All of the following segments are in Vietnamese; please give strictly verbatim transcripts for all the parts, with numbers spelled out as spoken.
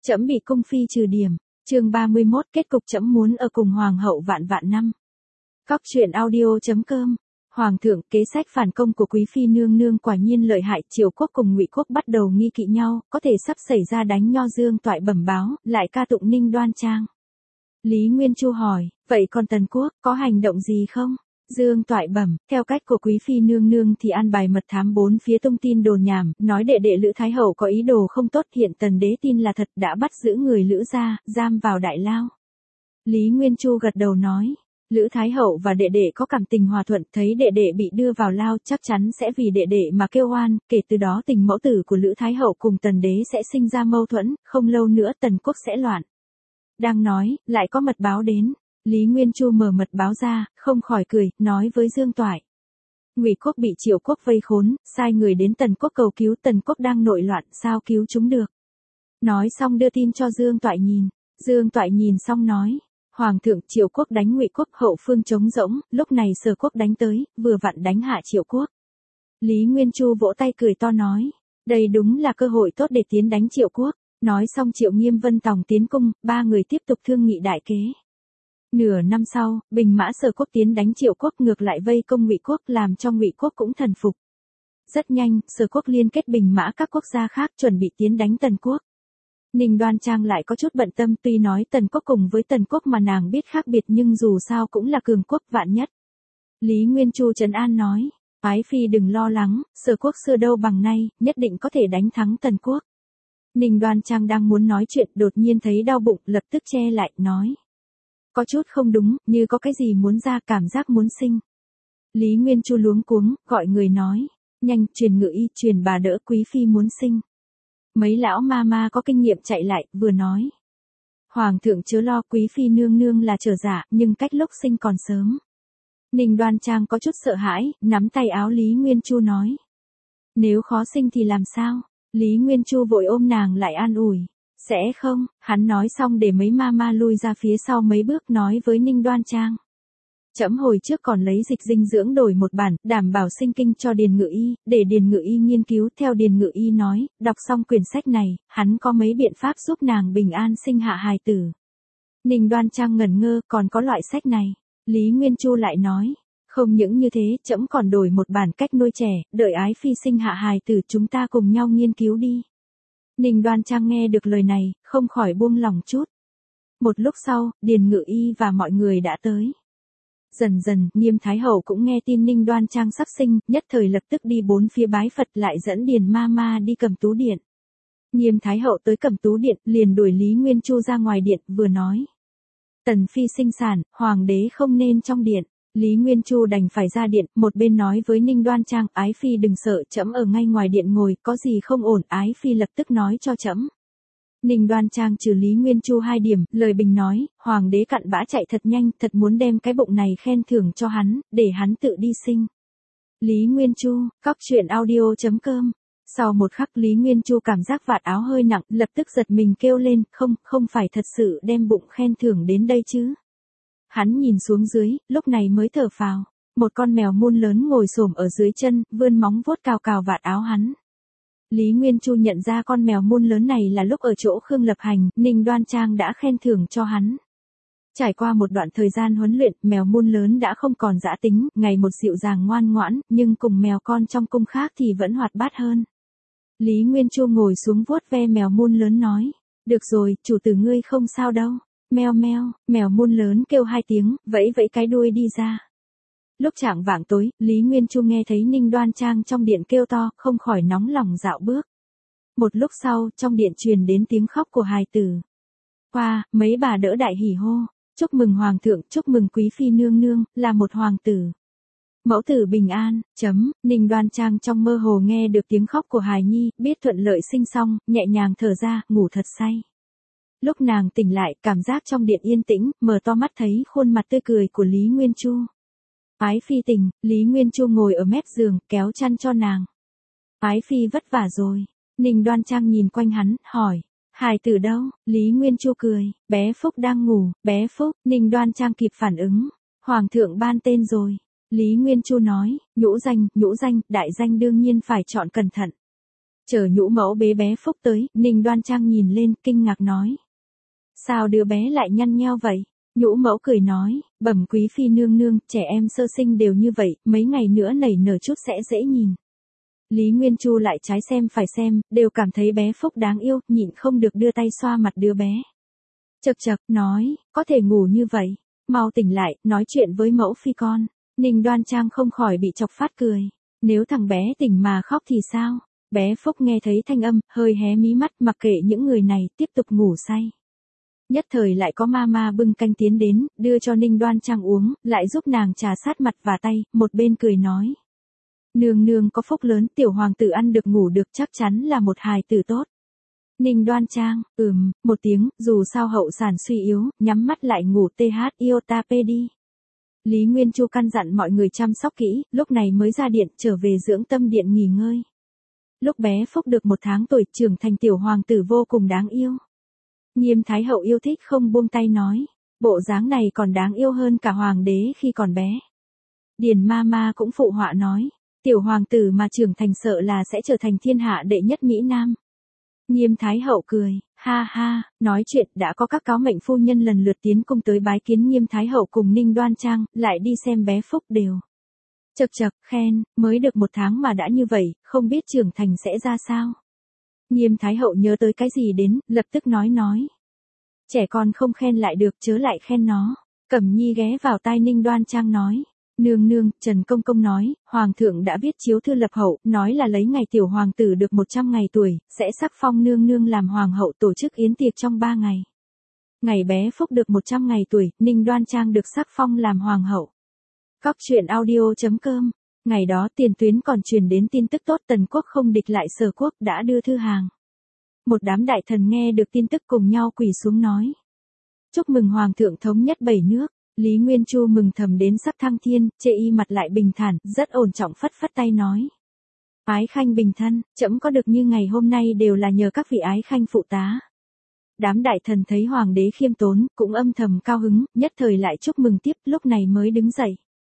Trẫm bị cung phi trừ điểm. Chương ba mươi mốt kết cục trẫm muốn ở cùng hoàng hậu vạn vạn năm. Cóc truyện audio chấm com. Hoàng thượng, kế sách phản công của quý phi nương nương quả nhiên lợi hại, Triều quốc cùng Ngụy quốc bắt đầu nghi kỵ nhau, có thể sắp xảy ra đánh nho. Dương Toại bẩm báo, lại ca tụng Ninh Đoan Trang. Lý Nguyên Chu hỏi, vậy còn Tần quốc có hành động gì không? Dương Toại bẩm, theo cách của quý phi nương nương thì an bài mật thám bốn phía tung tin đồn nhảm, nói đệ đệ Lữ Thái hậu có ý đồ không tốt, hiện Tần đế tin là thật, đã bắt giữ người Lữ gia, giam vào đại lao. Lý Nguyên Chu gật đầu nói, Lữ Thái hậu và đệ đệ có cảm tình hòa thuận, thấy đệ đệ bị đưa vào lao chắc chắn sẽ vì đệ đệ mà kêu oan, kể từ đó tình mẫu tử của Lữ Thái hậu cùng Tần đế sẽ sinh ra mâu thuẫn, không lâu nữa Tần quốc sẽ loạn. Đang nói, lại có mật báo đến. Lý Nguyên Chu mở mật báo ra, không khỏi cười, nói với Dương Toại. Ngụy quốc bị Triệu quốc vây khốn, sai người đến Tần quốc cầu cứu, Tần quốc đang nội loạn, sao cứu chúng được. Nói xong đưa tin cho Dương Toại nhìn. Dương Toại nhìn xong nói, Hoàng thượng, Triệu quốc đánh Ngụy quốc, hậu phương trống rỗng, lúc này Sở quốc đánh tới, vừa vặn đánh hạ Triệu quốc. Lý Nguyên Chu vỗ tay cười to nói, đây đúng là cơ hội tốt để tiến đánh Triệu quốc. Nói xong Triệu Nghiêm Vân Tòng tiến cung, ba người tiếp tục thương nghị đại kế. Nửa năm sau, Bình Mã Sở quốc tiến đánh Triệu quốc, ngược lại vây công Ngụy quốc, làm cho Ngụy quốc cũng thần phục. Rất nhanh, Sở quốc liên kết Bình Mã các quốc gia khác chuẩn bị tiến đánh Tần quốc. Ninh Đoan Trang lại có chút bận tâm, tuy nói Tần quốc cùng với Tần quốc mà nàng biết khác biệt nhưng dù sao cũng là cường quốc vạn nhất. Lý Nguyên Chu trấn an nói, Ái phi đừng lo lắng, Sở quốc xưa đâu bằng nay, nhất định có thể đánh thắng Tần quốc. Ninh Đoan Trang đang muốn nói chuyện, đột nhiên thấy đau bụng, lập tức che lại, nói. Có chút không đúng, như có cái gì muốn ra, cảm giác muốn sinh. Lý Nguyên Chu luống cuống, gọi người nói. Nhanh, truyền ngự y, truyền bà đỡ, quý phi muốn sinh. Mấy lão ma ma có kinh nghiệm chạy lại, vừa nói. Hoàng thượng chớ lo, quý phi nương nương là trở giả, nhưng cách lúc sinh còn sớm. Ninh Đoan Trang có chút sợ hãi, nắm tay áo Lý Nguyên Chu nói. Nếu khó sinh thì làm sao? Lý Nguyên Chu vội ôm nàng lại an ủi. Sẽ không, hắn nói xong để mấy ma ma lui ra phía sau mấy bước, nói với Ninh Đoan Trang. Trẫm hồi trước còn lấy dịch dinh dưỡng đổi một bản, đảm bảo sinh kinh cho Điền Ngự Y, để Điền Ngự Y nghiên cứu. Theo Điền Ngự Y nói, đọc xong quyển sách này, hắn có mấy biện pháp giúp nàng bình an sinh hạ hài tử. Ninh Đoan Trang ngẩn ngơ, còn có loại sách này. Lý Nguyên Chu lại nói. Không những như thế, trẫm còn đổi một bản cách nuôi trẻ, đợi ái phi sinh hạ hài tử chúng ta cùng nhau nghiên cứu đi. Ninh Đoan Trang nghe được lời này, không khỏi buông lòng chút. Một lúc sau, Điền Ngự Y và mọi người đã tới. Dần dần, Nghiêm Thái hậu cũng nghe tin Ninh Đoan Trang sắp sinh, nhất thời lập tức đi bốn phía bái Phật, lại dẫn Điền ma ma đi Cầm Tú Điện. Nghiêm Thái hậu tới Cầm Tú Điện, liền đuổi Lý Nguyên Chu ra ngoài điện, vừa nói. Tần phi sinh sản, hoàng đế không nên trong điện. Lý Nguyên Chu đành phải ra điện, một bên nói với Ninh Đoan Trang, ái phi đừng sợ, trẫm ở ngay ngoài điện ngồi, có gì không ổn, ái phi lập tức nói cho trẫm. Ninh Đoan Trang trừ Lý Nguyên Chu hai điểm, lời bình nói, hoàng đế cặn bã chạy thật nhanh, thật muốn đem cái bụng này khen thưởng cho hắn, để hắn tự đi sinh. Lý Nguyên Chu, cóc truyện audio chấm com. Sau một khắc Lý Nguyên Chu cảm giác vạt áo hơi nặng, lập tức giật mình kêu lên, không, không phải thật sự đem bụng khen thưởng đến đây chứ. Hắn nhìn xuống dưới, lúc này mới thở phào. Một con mèo mun lớn ngồi xổm ở dưới chân, vươn móng vuốt cào cào vạt áo hắn. Lý Nguyên Chu nhận ra con mèo mun lớn này là lúc ở chỗ Khương Lập Hành, Ninh Đoan Trang đã khen thưởng cho hắn. Trải qua một đoạn thời gian huấn luyện, mèo mun lớn đã không còn dã tính, ngày một dịu dàng ngoan ngoãn, nhưng cùng mèo con trong cung khác thì vẫn hoạt bát hơn. Lý Nguyên Chu ngồi xuống vuốt ve mèo mun lớn nói, được rồi, chủ tử ngươi không sao đâu. Meo meo, mèo mun lớn kêu hai tiếng, vẫy vẫy cái đuôi đi ra. Lúc chạng vạng tối, Lý Nguyên Chu nghe thấy Ninh Đoan Trang trong điện kêu to, không khỏi nóng lòng dạo bước. Một lúc sau, trong điện truyền đến tiếng khóc của hài tử. Qua, mấy bà đỡ đại hỉ hô, chúc mừng hoàng thượng, chúc mừng quý phi nương nương, là một hoàng tử. Mẫu tử bình an, chấm, Ninh Đoan Trang trong mơ hồ nghe được tiếng khóc của hài nhi, biết thuận lợi sinh xong, nhẹ nhàng thở ra, ngủ thật say. Lúc nàng tỉnh lại, cảm giác trong điện yên tĩnh, mở to mắt thấy khuôn mặt tươi cười của Lý Nguyên Chu. Ái phi tỉnh, Lý Nguyên Chu ngồi ở mép giường, kéo chăn cho nàng. Ái phi vất vả rồi. Ninh Đoan Trang nhìn quanh hắn, hỏi. Hài tử đâu? Lý Nguyên Chu cười. Bé Phúc đang ngủ, bé Phúc. Ninh Đoan Trang kịp phản ứng. Hoàng thượng ban tên rồi. Lý Nguyên Chu nói, nhũ danh, nhũ danh, đại danh đương nhiên phải chọn cẩn thận. Chờ nhũ mẫu bế bé Phúc tới, Ninh Đoan Trang nhìn lên, kinh ngạc nói. Sao đứa bé lại nhăn nheo vậy? Nhũ mẫu cười nói, bẩm quý phi nương nương, trẻ em sơ sinh đều như vậy, mấy ngày nữa nảy nở chút sẽ dễ nhìn. Lý Nguyên Chu lại trái xem phải xem, đều cảm thấy bé Phúc đáng yêu, nhịn không được đưa tay xoa mặt đứa bé. Chậc chậc, nói, có thể ngủ như vậy, mau tỉnh lại, nói chuyện với mẫu phi con. Ninh Đoan Trang không khỏi bị chọc phát cười. Nếu thằng bé tỉnh mà khóc thì sao? Bé Phúc nghe thấy thanh âm, hơi hé mí mắt, mặc kệ những người này, tiếp tục ngủ say. Nhất thời lại có mama bưng canh tiến đến, đưa cho Ninh Đoan Trang uống, lại giúp nàng trà sát mặt và tay, một bên cười nói. Nương nương có phúc lớn, tiểu hoàng tử ăn được ngủ được, chắc chắn là một hài tử tốt. Ninh Đoan Trang, ừm, một tiếng, dù sao hậu sản suy yếu, nhắm mắt lại ngủ th iota p đi. Lý Nguyên Chu căn dặn mọi người chăm sóc kỹ, lúc này mới ra điện, trở về dưỡng tâm điện nghỉ ngơi. Lúc bé Phúc được một tháng tuổi, trưởng thành tiểu hoàng tử vô cùng đáng yêu. Nghiêm Thái Hậu yêu thích không buông tay nói, bộ dáng này còn đáng yêu hơn cả hoàng đế khi còn bé. Điền Mama cũng phụ họa nói, tiểu hoàng tử mà trưởng thành sợ là sẽ trở thành thiên hạ đệ nhất Mỹ Nam. Nghiêm Thái Hậu cười, ha ha, nói chuyện đã có các cáo mệnh phu nhân lần lượt tiến cung tới bái kiến Nghiêm Thái Hậu cùng Ninh Đoan Trang, lại đi xem bé Phúc đều. Chậc chậc, khen, mới được một tháng mà đã như vậy, không biết trưởng thành sẽ ra sao. Nghiêm Thái Hậu nhớ tới cái gì đến, lập tức nói nói. Trẻ con không khen lại được, chớ lại khen nó. Cẩm Nhi ghé vào tai Ninh Đoan Trang nói. Nương nương, Trần Công Công nói, Hoàng thượng đã viết chiếu thư lập hậu, nói là lấy ngày tiểu hoàng tử được một trăm ngày tuổi, sẽ sắc phong nương nương làm hoàng hậu, tổ chức yến tiệc trong ba ngày. Ngày bé Phúc được một trăm ngày tuổi, Ninh Đoan Trang được sắc phong làm hoàng hậu. Cóc truyện audio chấm com. Ngày đó tiền tuyến còn truyền đến tin tức tốt, Tần quốc không địch lại Sở quốc, đã đưa thư hàng. Một đám đại thần nghe được tin tức cùng nhau quỳ xuống nói. Chúc mừng Hoàng thượng thống nhất bảy nước. Lý Nguyên Chu mừng thầm đến sắc thăng thiên, chê y mặt lại bình thản, rất ổn trọng phất phất tay nói. Ái khanh bình thân, trẫm có được như ngày hôm nay đều là nhờ các vị ái khanh phụ tá. Đám đại thần thấy hoàng đế khiêm tốn, cũng âm thầm cao hứng, nhất thời lại chúc mừng tiếp, lúc này mới đứng dậy.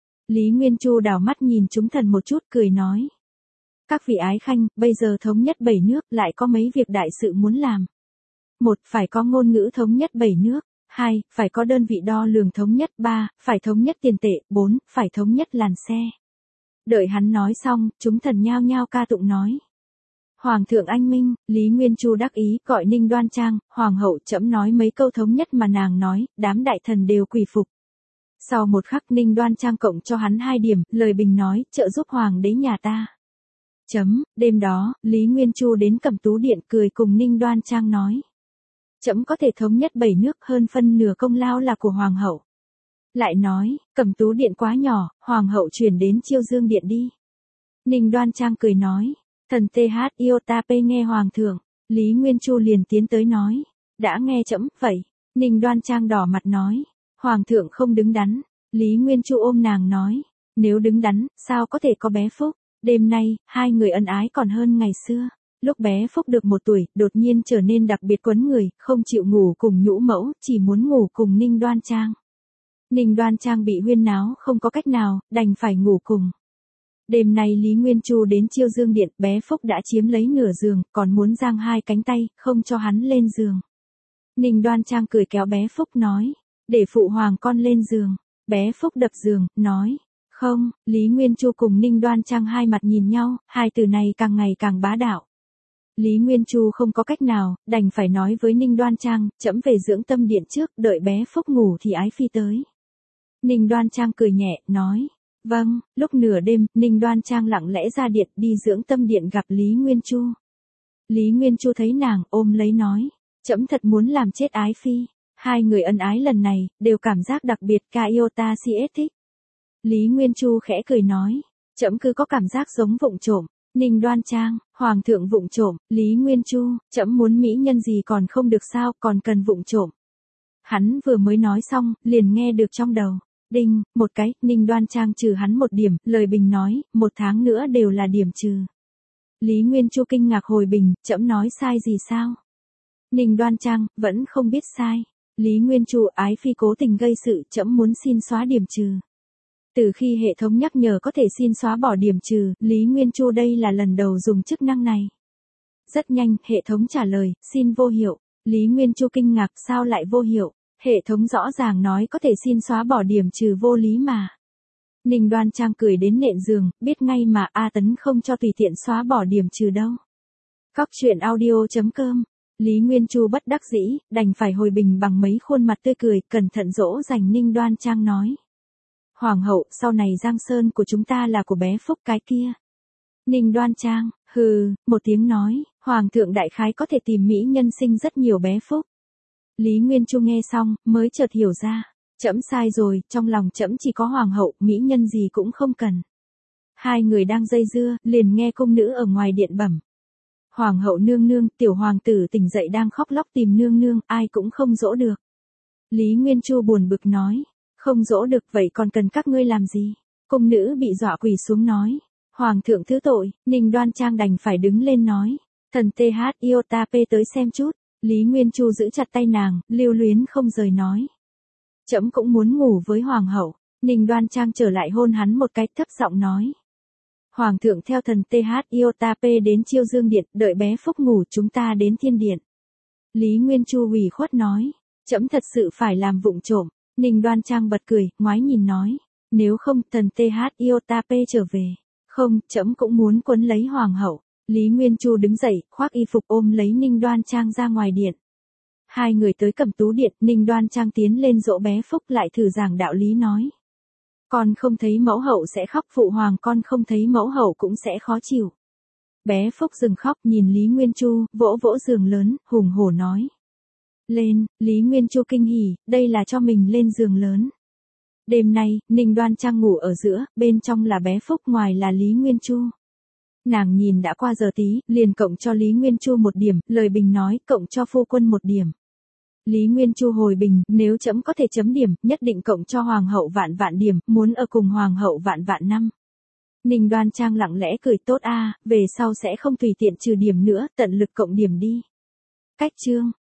Lý Nguyên Chu đảo mắt nhìn chúng thần một chút, cười nói. Các vị ái khanh, bây giờ thống nhất bảy nước, lại có mấy việc đại sự muốn làm. Một, phải có ngôn ngữ thống nhất bảy nước. Hai, phải có đơn vị đo lường thống nhất. Ba, phải thống nhất tiền tệ. Bốn, phải thống nhất làn xe. Đợi hắn nói xong, chúng thần nhao nhao ca tụng nói. Hoàng thượng anh minh, Lý Nguyên Chu đắc ý, gọi Ninh Đoan Trang, hoàng hậu trẫm nói mấy câu thống nhất mà nàng nói, đám đại thần đều quỳ phục. Sau một khắc Ninh Đoan Trang cộng cho hắn hai điểm, lời bình nói, trợ giúp hoàng đế nhà ta. Chấm, đêm đó, Lý Nguyên Chu đến Cẩm Tú Điện cười cùng Ninh Đoan Trang nói. Trẫm có thể thống nhất bảy nước, hơn phân nửa công lao là của hoàng hậu. Lại nói, Cẩm Tú Điện quá nhỏ, hoàng hậu chuyển đến Chiêu Dương Điện đi. Ninh Đoan Trang cười nói, thần th iota p nghe hoàng thượng. Lý Nguyên Chu liền tiến tới nói, đã nghe trẫm, vậy. Ninh Đoan Trang đỏ mặt nói, hoàng thượng không đứng đắn. Lý Nguyên Chu ôm nàng nói, nếu đứng đắn, sao có thể có bé Phúc. Đêm nay, hai người ân ái còn hơn ngày xưa. Lúc bé Phúc được một tuổi, đột nhiên trở nên đặc biệt quấn người, không chịu ngủ cùng nhũ mẫu, chỉ muốn ngủ cùng Ninh Đoan Trang. Ninh Đoan Trang bị huyên náo, không có cách nào, đành phải ngủ cùng. Đêm nay Lý Nguyên Chu đến Chiêu Dương Điện, bé Phúc đã chiếm lấy nửa giường, còn muốn giang hai cánh tay, không cho hắn lên giường. Ninh Đoan Trang cười kéo bé Phúc nói, để phụ hoàng con lên giường. Bé Phúc đập giường, nói, không. Lý Nguyên Chu cùng Ninh Đoan Trang hai mặt nhìn nhau, hai từ này càng ngày càng bá đạo. Lý Nguyên Chu không có cách nào, đành phải nói với Ninh Đoan Trang, trẫm về dưỡng tâm điện trước, đợi bé Phúc ngủ thì ái phi tới. Ninh Đoan Trang cười nhẹ, nói, vâng. Lúc nửa đêm, Ninh Đoan Trang lặng lẽ ra điện đi dưỡng tâm điện gặp Lý Nguyên Chu. Lý Nguyên Chu thấy nàng, ôm lấy nói, trẫm thật muốn làm chết ái phi. Hai người ân ái lần này, đều cảm giác đặc biệt, ca iota cs thích. Lý Nguyên Chu khẽ cười nói, trẫm cứ có cảm giác giống vụng trộm. Ninh Đoan Trang, hoàng thượng vụng trộm. Lý Nguyên Chu, trẫm muốn mỹ nhân gì còn không được sao, còn cần vụng trộm. Hắn vừa mới nói xong, liền nghe được trong đầu. Đinh, một cái, Ninh Đoan Trang trừ hắn một điểm, lời bình nói, một tháng nữa đều là điểm trừ. Lý Nguyên Chu kinh ngạc hồi bình, trẫm nói sai gì sao? Ninh Đoan Trang, vẫn không biết sai. Lý Nguyên Chu, ái phi cố tình gây sự, trẫm muốn xin xóa điểm trừ. Từ khi hệ thống nhắc nhở có thể xin xóa bỏ điểm trừ, Lý Nguyên Chu đây là lần đầu dùng chức năng này. Rất nhanh, hệ thống trả lời, xin vô hiệu. Lý Nguyên Chu kinh ngạc, sao lại vô hiệu? Hệ thống rõ ràng nói có thể xin xóa bỏ điểm trừ vô lý mà. Ninh Đoan Trang cười đến nện giường, biết ngay mà A Tấn không cho tùy tiện xóa bỏ điểm trừ đâu. Cóc truyện audio chấm com. Lý Nguyên Chu bất đắc dĩ, đành phải hồi bình bằng mấy khuôn mặt tươi cười, cẩn thận dỗ dành Ninh Đoan Trang nói. Hoàng hậu, sau này Giang Sơn của chúng ta là của bé Phúc cái kia. Ninh Đoan Trang, hừ, một tiếng nói, Hoàng thượng đại khái có thể tìm mỹ nhân sinh rất nhiều bé Phúc. Lý Nguyên Chu nghe xong, mới chợt hiểu ra. Trẫm sai rồi, trong lòng trẫm chỉ có hoàng hậu, mỹ nhân gì cũng không cần. Hai người đang dây dưa, liền nghe cung nữ ở ngoài điện bẩm. Hoàng hậu nương nương, tiểu hoàng tử tỉnh dậy đang khóc lóc tìm nương nương, ai cũng không dỗ được. Lý Nguyên Chu buồn bực nói, không dỗ được vậy còn cần các ngươi làm gì? Cung nữ bị dọa quỳ xuống nói, Hoàng thượng thứ tội. Ninh Đoan Trang đành phải đứng lên nói, thần T H Iota P tới xem chút. Lý Nguyên Chu giữ chặt tay nàng, lưu luyến không rời nói. Trẫm cũng muốn ngủ với hoàng hậu. Ninh Đoan Trang trở lại hôn hắn một cái, thấp giọng nói. Hoàng thượng theo thần T H Iota P đến Chiêu Dương Điện, đợi bé Phúc ngủ chúng ta đến Thiên Điện. Lý Nguyên Chu ủy khuất nói, trẫm thật sự phải làm vụng trộm. Ninh Đoan Trang bật cười, ngoái nhìn nói, nếu không thần T H Iota P trở về. Không, trẫm cũng muốn quấn lấy hoàng hậu. Lý Nguyên Chu đứng dậy, khoác y phục ôm lấy Ninh Đoan Trang ra ngoài điện. Hai người tới Cẩm Tú Điện, Ninh Đoan Trang tiến lên dỗ bé Phúc lại thử giảng đạo lý nói. Con không thấy mẫu hậu sẽ khóc, phụ hoàng con không thấy mẫu hậu cũng sẽ khó chịu. Bé Phúc dừng khóc nhìn Lý Nguyên Chu, vỗ vỗ giường lớn, hùng hổ nói. Lên, Lý Nguyên Chu kinh hỉ, đây là cho mình lên giường lớn. Đêm nay, Ninh Đoan Trang ngủ ở giữa, bên trong là bé Phúc, ngoài là Lý Nguyên Chu. Nàng nhìn đã qua giờ tí, liền cộng cho Lý Nguyên Chu một điểm, lời bình nói, cộng cho phu quân một điểm. Lý Nguyên Chu hồi bình, nếu trẫm có thể chấm điểm, nhất định cộng cho hoàng hậu vạn vạn điểm, muốn ở cùng hoàng hậu vạn vạn năm. Ninh Đoan Trang lặng lẽ cười, tốt a, về sau sẽ không tùy tiện trừ điểm nữa, tận lực cộng điểm đi. Cách chương.